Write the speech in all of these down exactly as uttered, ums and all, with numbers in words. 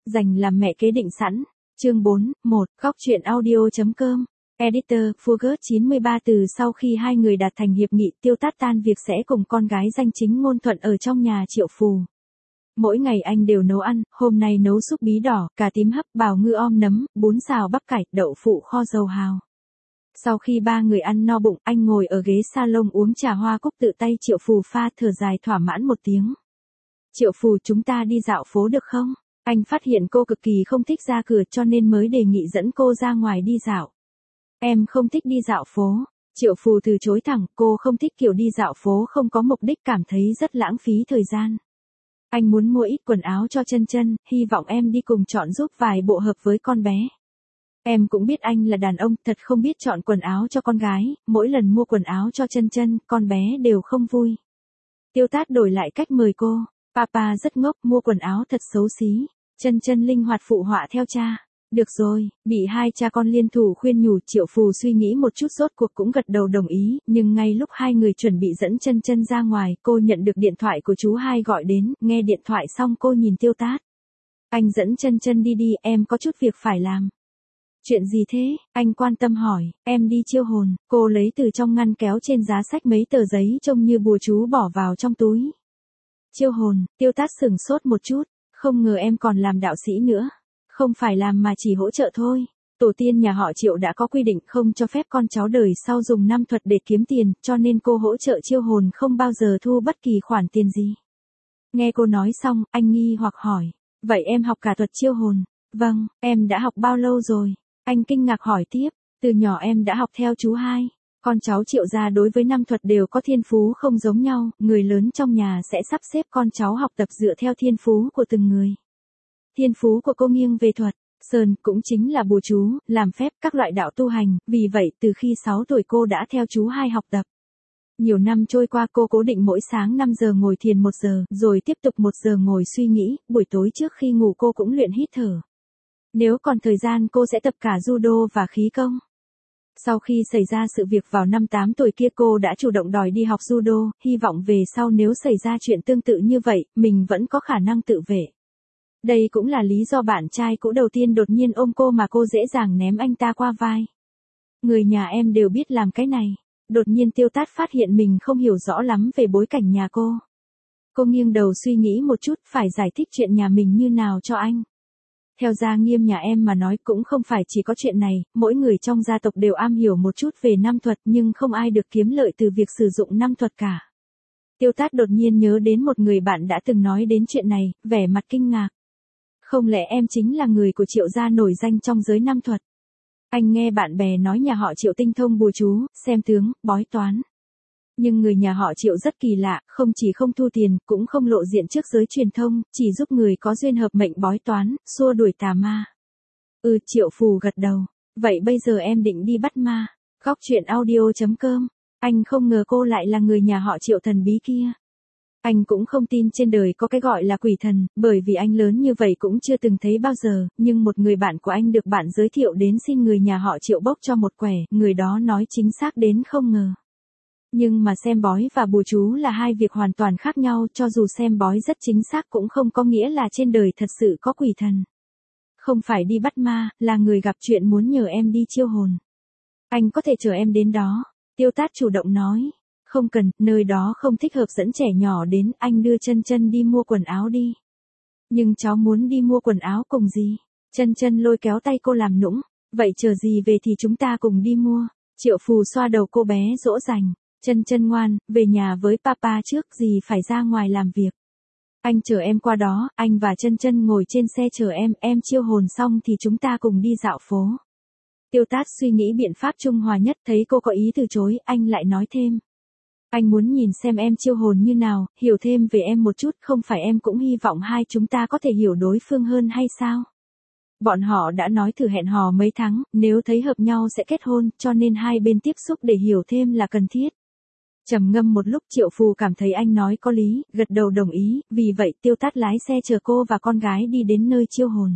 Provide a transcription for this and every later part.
Dành làm mẹ kế định sẵn. Chương bốn, một, góc truyện audio.com. Editor, Fugert chín mươi ba. Từ sau khi hai người đạt thành hiệp nghị, Tiêu Tát tan việc sẽ cùng con gái danh chính ngôn thuận ở trong nhà Triệu Phù. Mỗi ngày anh đều nấu ăn, hôm nay nấu súp bí đỏ, cà tím hấp, bào ngư om nấm, bún xào bắp cải, đậu phụ kho dầu hào. Sau khi ba người ăn no bụng, anh ngồi ở ghế salon uống trà hoa cúc tự tay Triệu Phù pha, thở dài thỏa mãn một tiếng. Triệu Phù, chúng ta đi dạo phố được không? Anh phát hiện cô cực kỳ không thích ra cửa cho nên mới đề nghị dẫn cô ra ngoài đi dạo. Em không thích đi dạo phố. Triệu Phù từ chối thẳng, cô không thích kiểu đi dạo phố không có mục đích, cảm thấy rất lãng phí thời gian. Anh muốn mua ít quần áo cho Chân Chân, hy vọng em đi cùng chọn giúp vài bộ hợp với con bé. Em cũng biết anh là đàn ông, thật không biết chọn quần áo cho con gái, mỗi lần mua quần áo cho Chân Chân, con bé đều không vui. Tiêu Tát đổi lại cách mời cô. Papa rất ngốc, mua quần áo thật xấu xí. Chân Chân linh hoạt phụ họa theo cha. Được rồi, bị hai cha con liên thủ khuyên nhủ, Triệu Phù suy nghĩ một chút rốt cuộc cũng gật đầu đồng ý, nhưng ngay lúc hai người chuẩn bị dẫn Chân Chân ra ngoài, cô nhận được điện thoại của chú hai gọi đến, nghe điện thoại xong cô nhìn Tiêu Tát. Anh dẫn Chân Chân đi đi, em có chút việc phải làm. Chuyện gì thế? Anh quan tâm hỏi. Em đi chiêu hồn. Cô lấy từ trong ngăn kéo trên giá sách mấy tờ giấy trông như bùa chú bỏ vào trong túi. Chiêu hồn, Tiêu Tát sửng sốt một chút, không ngờ em còn làm đạo sĩ nữa. Không phải làm mà chỉ hỗ trợ thôi. Tổ tiên nhà họ Triệu đã có quy định không cho phép con cháu đời sau dùng nam thuật để kiếm tiền, cho nên cô hỗ trợ chiêu hồn không bao giờ thu bất kỳ khoản tiền gì. Nghe cô nói xong, anh nghi hoặc hỏi. Vậy em học cả thuật chiêu hồn? Vâng, em đã học bao lâu rồi? Anh kinh ngạc hỏi tiếp. Từ nhỏ em đã học theo chú hai. Con cháu Triệu gia đối với nam thuật đều có thiên phú không giống nhau, người lớn trong nhà sẽ sắp xếp con cháu học tập dựa theo thiên phú của từng người. Thiên phú của cô nghiêng về thuật, sơn cũng chính là bùa chú, làm phép, các loại đạo tu hành, vì vậy từ khi sáu tuổi cô đã theo chú hai học tập. Nhiều năm trôi qua cô cố định mỗi sáng năm giờ ngồi thiền một giờ, rồi tiếp tục một giờ ngồi suy nghĩ, buổi tối trước khi ngủ cô cũng luyện hít thở. Nếu còn thời gian cô sẽ tập cả judo và khí công. Sau khi xảy ra sự việc vào năm tám tuổi kia cô đã chủ động đòi đi học judo, hy vọng về sau nếu xảy ra chuyện tương tự như vậy, mình vẫn có khả năng tự vệ. Đây cũng là lý do bạn trai cũ đầu tiên đột nhiên ôm cô mà cô dễ dàng ném anh ta qua vai. Người nhà em đều biết làm cái này. Đột nhiên Tiêu Tát phát hiện mình không hiểu rõ lắm về bối cảnh nhà cô. Cô nghiêng đầu suy nghĩ một chút, phải giải thích chuyện nhà mình như nào cho anh. Theo gia nghiêm nhà em mà nói cũng không phải chỉ có chuyện này, mỗi người trong gia tộc đều am hiểu một chút về nam thuật nhưng không ai được kiếm lợi từ việc sử dụng nam thuật cả. Tiêu Tát đột nhiên nhớ đến một người bạn đã từng nói đến chuyện này, vẻ mặt kinh ngạc. Không lẽ em chính là người của Triệu gia nổi danh trong giới nam thuật? Anh nghe bạn bè nói nhà họ Triệu tinh thông bùa chú, xem tướng, bói toán. Nhưng người nhà họ Triệu rất kỳ lạ, không chỉ không thu tiền, cũng không lộ diện trước giới truyền thông, chỉ giúp người có duyên hợp mệnh bói toán, xua đuổi tà ma. Ừ, Triệu Phù gật đầu. Vậy bây giờ em định đi bắt ma. Góc truyện audio.com. Anh không ngờ cô lại là người nhà họ Triệu thần bí kia. Anh cũng không tin trên đời có cái gọi là quỷ thần, bởi vì anh lớn như vậy cũng chưa từng thấy bao giờ, nhưng một người bạn của anh được bạn giới thiệu đến xin người nhà họ Triệu bốc cho một quẻ, người đó nói chính xác đến không ngờ. Nhưng mà xem bói và bùa chú là hai việc hoàn toàn khác nhau, cho dù xem bói rất chính xác cũng không có nghĩa là trên đời thật sự có quỷ thần. Không phải đi bắt ma, là người gặp chuyện muốn nhờ em đi chiêu hồn. Anh có thể chở em đến đó. Tiêu Tát chủ động nói. Không cần, nơi đó không thích hợp dẫn trẻ nhỏ đến, anh đưa Chân Chân đi mua quần áo đi. Nhưng cháu muốn đi mua quần áo cùng gì? Chân Chân lôi kéo tay cô làm nũng. Vậy chờ gì về thì chúng ta cùng đi mua. Triệu Phù xoa đầu cô bé dỗ dành. Chân Chân ngoan, về nhà với papa trước, gì phải ra ngoài làm việc. Anh chở em qua đó, anh và Chân Chân ngồi trên xe chờ em, em chiêu hồn xong thì chúng ta cùng đi dạo phố. Tiêu Tát suy nghĩ biện pháp trung hòa nhất, thấy cô có ý từ chối, anh lại nói thêm. Anh muốn nhìn xem em chiêu hồn như nào, hiểu thêm về em một chút, không phải em cũng hy vọng hai chúng ta có thể hiểu đối phương hơn hay sao? Bọn họ đã nói thử hẹn hò mấy tháng, nếu thấy hợp nhau sẽ kết hôn, cho nên hai bên tiếp xúc để hiểu thêm là cần thiết. Trầm ngâm một lúc Triệu Phù cảm thấy anh nói có lý, gật đầu đồng ý, vì vậy Tiêu Tát lái xe chở cô và con gái đi đến nơi chiêu hồn.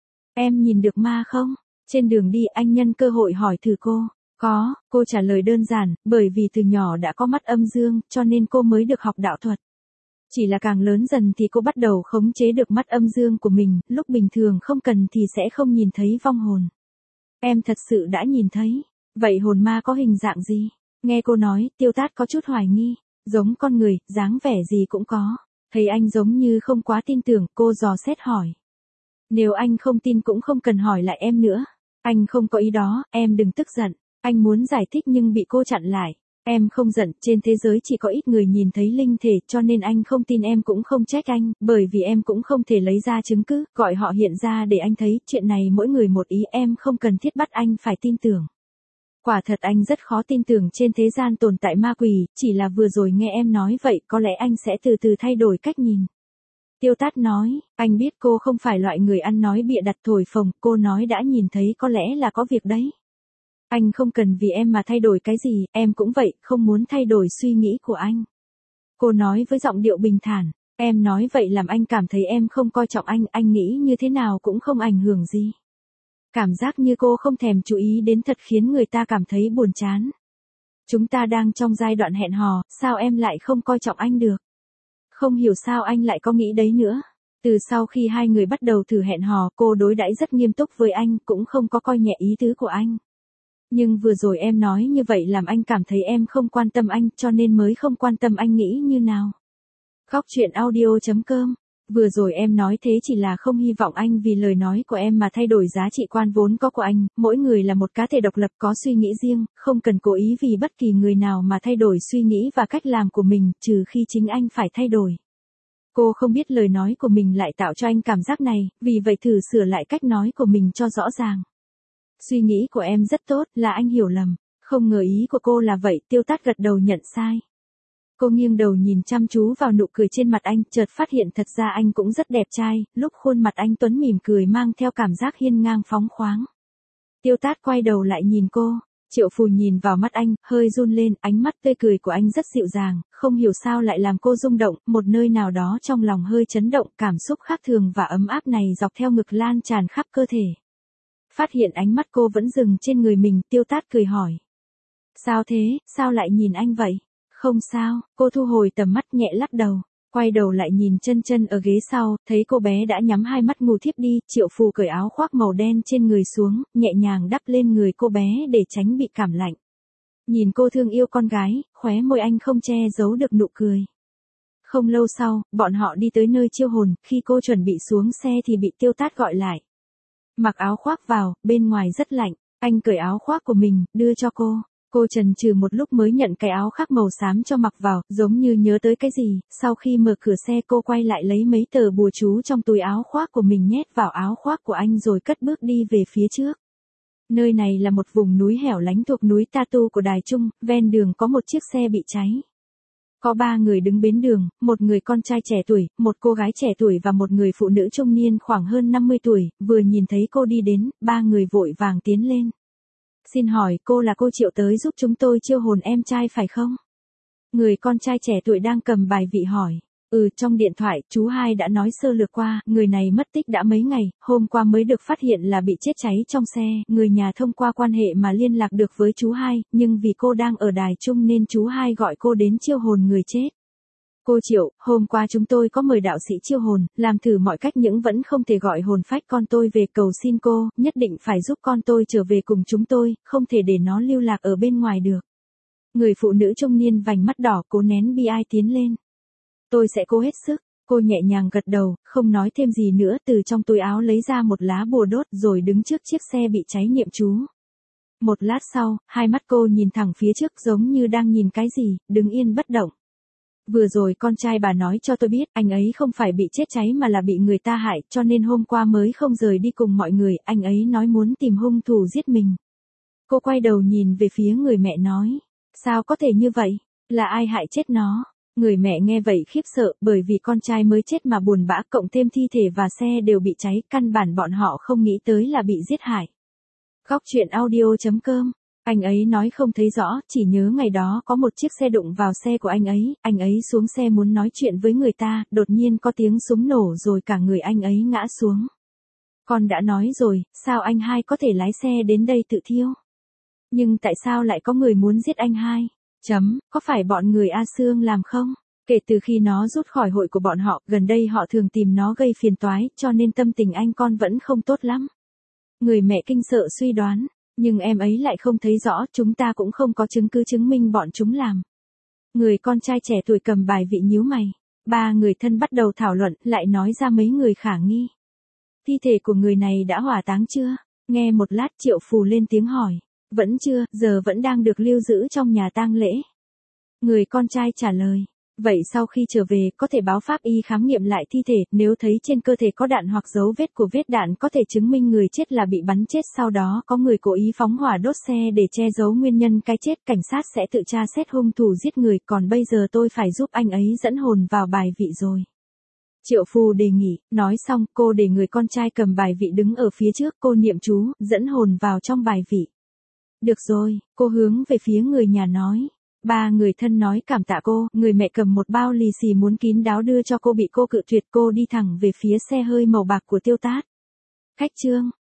Em nhìn được ma không? Trên đường đi anh nhân cơ hội hỏi thử cô. Có, cô trả lời đơn giản, bởi vì từ nhỏ đã có mắt âm dương, cho nên cô mới được học đạo thuật. Chỉ là càng lớn dần thì cô bắt đầu khống chế được mắt âm dương của mình, lúc bình thường không cần thì sẽ không nhìn thấy vong hồn. Em thật sự đã nhìn thấy. Vậy hồn ma có hình dạng gì? Nghe cô nói, Tiêu Tát có chút hoài nghi. Giống con người, dáng vẻ gì cũng có. Thấy anh giống như không quá tin tưởng, cô dò xét hỏi. Nếu anh không tin cũng không cần hỏi lại em nữa. Anh không có ý đó, em đừng tức giận. Anh muốn giải thích nhưng bị cô chặn lại. Em không giận, trên thế giới chỉ có ít người nhìn thấy linh thể, cho nên anh không tin em cũng không trách anh, bởi vì em cũng không thể lấy ra chứng cứ, gọi họ hiện ra để anh thấy, chuyện này mỗi người một ý, em không cần thiết bắt anh phải tin tưởng. Quả thật anh rất khó tin tưởng trên thế gian tồn tại ma quỷ, chỉ là vừa rồi nghe em nói vậy, có lẽ anh sẽ từ từ thay đổi cách nhìn. Tiêu Tát nói, anh biết cô không phải loại người ăn nói bịa đặt thổi phồng, cô nói đã nhìn thấy có lẽ là có việc đấy. Anh không cần vì em mà thay đổi cái gì, em cũng vậy, không muốn thay đổi suy nghĩ của anh. Cô nói với giọng điệu bình thản, em nói vậy làm anh cảm thấy em không coi trọng anh, anh nghĩ như thế nào cũng không ảnh hưởng gì. Cảm giác như cô không thèm chú ý đến thật khiến người ta cảm thấy buồn chán. Chúng ta đang trong giai đoạn hẹn hò, sao em lại không coi trọng anh được? Không hiểu sao anh lại có nghĩ đấy nữa. Từ sau khi hai người bắt đầu thử hẹn hò, cô đối đãi rất nghiêm túc với anh, cũng không có coi nhẹ ý tứ của anh. Nhưng vừa rồi em nói như vậy làm anh cảm thấy em không quan tâm anh, cho nên mới không quan tâm anh nghĩ như nào. Góc truyện audio chấm com. Vừa rồi em nói thế chỉ là không hy vọng anh vì lời nói của em mà thay đổi giá trị quan vốn có của anh, mỗi người là một cá thể độc lập có suy nghĩ riêng, không cần cố ý vì bất kỳ người nào mà thay đổi suy nghĩ và cách làm của mình, trừ khi chính anh phải thay đổi. Cô không biết lời nói của mình lại tạo cho anh cảm giác này, vì vậy thử sửa lại cách nói của mình cho rõ ràng. Suy nghĩ của em rất tốt, là anh hiểu lầm. Không ngờ ý của cô là vậy, Tiêu Tát gật đầu nhận sai. Cô nghiêng đầu nhìn chăm chú vào nụ cười trên mặt anh, chợt phát hiện thật ra anh cũng rất đẹp trai, lúc khuôn mặt anh tuấn mỉm cười mang theo cảm giác hiên ngang phóng khoáng. Tiêu Tát quay đầu lại nhìn cô, Triệu Phù nhìn vào mắt anh, hơi run lên, ánh mắt tươi cười của anh rất dịu dàng, không hiểu sao lại làm cô rung động, một nơi nào đó trong lòng hơi chấn động, cảm xúc khác thường và ấm áp này dọc theo ngực lan tràn khắp cơ thể. Phát hiện ánh mắt cô vẫn dừng trên người mình, Tiêu Tát cười hỏi. Sao thế, sao lại nhìn anh vậy? Không sao, cô thu hồi tầm mắt nhẹ lắc đầu, quay đầu lại nhìn chân chân ở ghế sau, thấy cô bé đã nhắm hai mắt ngủ thiếp đi, Triệu Phù cởi áo khoác màu đen trên người xuống, nhẹ nhàng đắp lên người cô bé để tránh bị cảm lạnh. Nhìn cô thương yêu con gái, khóe môi anh không che giấu được nụ cười. Không lâu sau, bọn họ đi tới nơi chiêu hồn, khi cô chuẩn bị xuống xe thì bị Tiêu Tát gọi lại. Mặc áo khoác vào, bên ngoài rất lạnh, anh cởi áo khoác của mình, đưa cho cô. Cô chần chừ một lúc mới nhận cái áo khác màu xám cho mặc vào, giống như nhớ tới cái gì, sau khi mở cửa xe cô quay lại lấy mấy tờ bùa chú trong túi áo khoác của mình nhét vào áo khoác của anh rồi cất bước đi về phía trước. Nơi này là một vùng núi hẻo lánh thuộc núi Tatu của Đài Trung, ven đường có một chiếc xe bị cháy. Có ba người đứng bên đường, một người con trai trẻ tuổi, một cô gái trẻ tuổi và một người phụ nữ trung niên khoảng hơn năm mươi tuổi, vừa nhìn thấy cô đi đến, ba người vội vàng tiến lên. Xin hỏi cô là cô Triệu tới giúp chúng tôi chiêu hồn em trai phải không? Người con trai trẻ tuổi đang cầm bài vị hỏi. Ừ, trong điện thoại, chú hai đã nói sơ lược qua, người này mất tích đã mấy ngày, hôm qua mới được phát hiện là bị chết cháy trong xe, người nhà thông qua quan hệ mà liên lạc được với chú hai, nhưng vì cô đang ở Đài Trung nên chú hai gọi cô đến chiêu hồn người chết. Cô Triệu, hôm qua chúng tôi có mời đạo sĩ chiêu hồn, làm thử mọi cách nhưng vẫn không thể gọi hồn phách con tôi về, cầu xin cô, nhất định phải giúp con tôi trở về cùng chúng tôi, không thể để nó lưu lạc ở bên ngoài được. Người phụ nữ trung niên vành mắt đỏ cố nén bi ai tiến lên. Tôi sẽ cố hết sức, cô nhẹ nhàng gật đầu, không nói thêm gì nữa, từ trong túi áo lấy ra một lá bùa đốt rồi đứng trước chiếc xe bị cháy niệm chú. Một lát sau, hai mắt cô nhìn thẳng phía trước giống như đang nhìn cái gì, đứng yên bất động. Vừa rồi con trai bà nói cho tôi biết, anh ấy không phải bị chết cháy mà là bị người ta hại, cho nên hôm qua mới không rời đi cùng mọi người, anh ấy nói muốn tìm hung thủ giết mình. Cô quay đầu nhìn về phía người mẹ nói, sao có thể như vậy, là ai hại chết nó? Người mẹ nghe vậy khiếp sợ, bởi vì con trai mới chết mà buồn bã, cộng thêm thi thể và xe đều bị cháy, căn bản bọn họ không nghĩ tới là bị giết hại. Góc truyện audio chấm com. Anh ấy nói không thấy rõ, chỉ nhớ ngày đó có một chiếc xe đụng vào xe của anh ấy, anh ấy xuống xe muốn nói chuyện với người ta, đột nhiên có tiếng súng nổ rồi cả người anh ấy ngã xuống. Con đã nói rồi, sao anh hai có thể lái xe đến đây tự thiêu? Nhưng tại sao lại có người muốn giết anh hai? Chấm, có phải bọn người A Sương làm không? Kể từ khi nó rút khỏi hội của bọn họ, gần đây họ thường tìm nó gây phiền toái, cho nên tâm tình anh con vẫn không tốt lắm. Người mẹ kinh sợ suy đoán, nhưng em ấy lại không thấy rõ, chúng ta cũng không có chứng cứ chứng minh bọn chúng làm. Người con trai trẻ tuổi cầm bài vị nhíu mày. Ba người thân bắt đầu thảo luận, lại nói ra mấy người khả nghi. Thi thể của người này đã hỏa táng chưa? Nghe một lát Triệu Phù lên tiếng hỏi. Vẫn chưa, giờ vẫn đang được lưu giữ trong nhà tang lễ. Người con trai trả lời. Vậy sau khi trở về, có thể báo pháp y khám nghiệm lại thi thể, nếu thấy trên cơ thể có đạn hoặc dấu vết của vết đạn có thể chứng minh người chết là bị bắn chết, sau đó có người cố ý phóng hỏa đốt xe để che giấu nguyên nhân cái chết, cảnh sát sẽ tự tra xét hung thủ giết người, còn bây giờ tôi phải giúp anh ấy dẫn hồn vào bài vị rồi. Triệu Phù đề nghị, nói xong cô để người con trai cầm bài vị đứng ở phía trước, cô niệm chú, dẫn hồn vào trong bài vị. Được rồi, cô hướng về phía người nhà nói. Ba người thân nói cảm tạ cô, người mẹ cầm một bao lì xì muốn kín đáo đưa cho cô bị cô cự tuyệt, cô đi thẳng về phía xe hơi màu bạc của Tiêu Tát. Khách trương,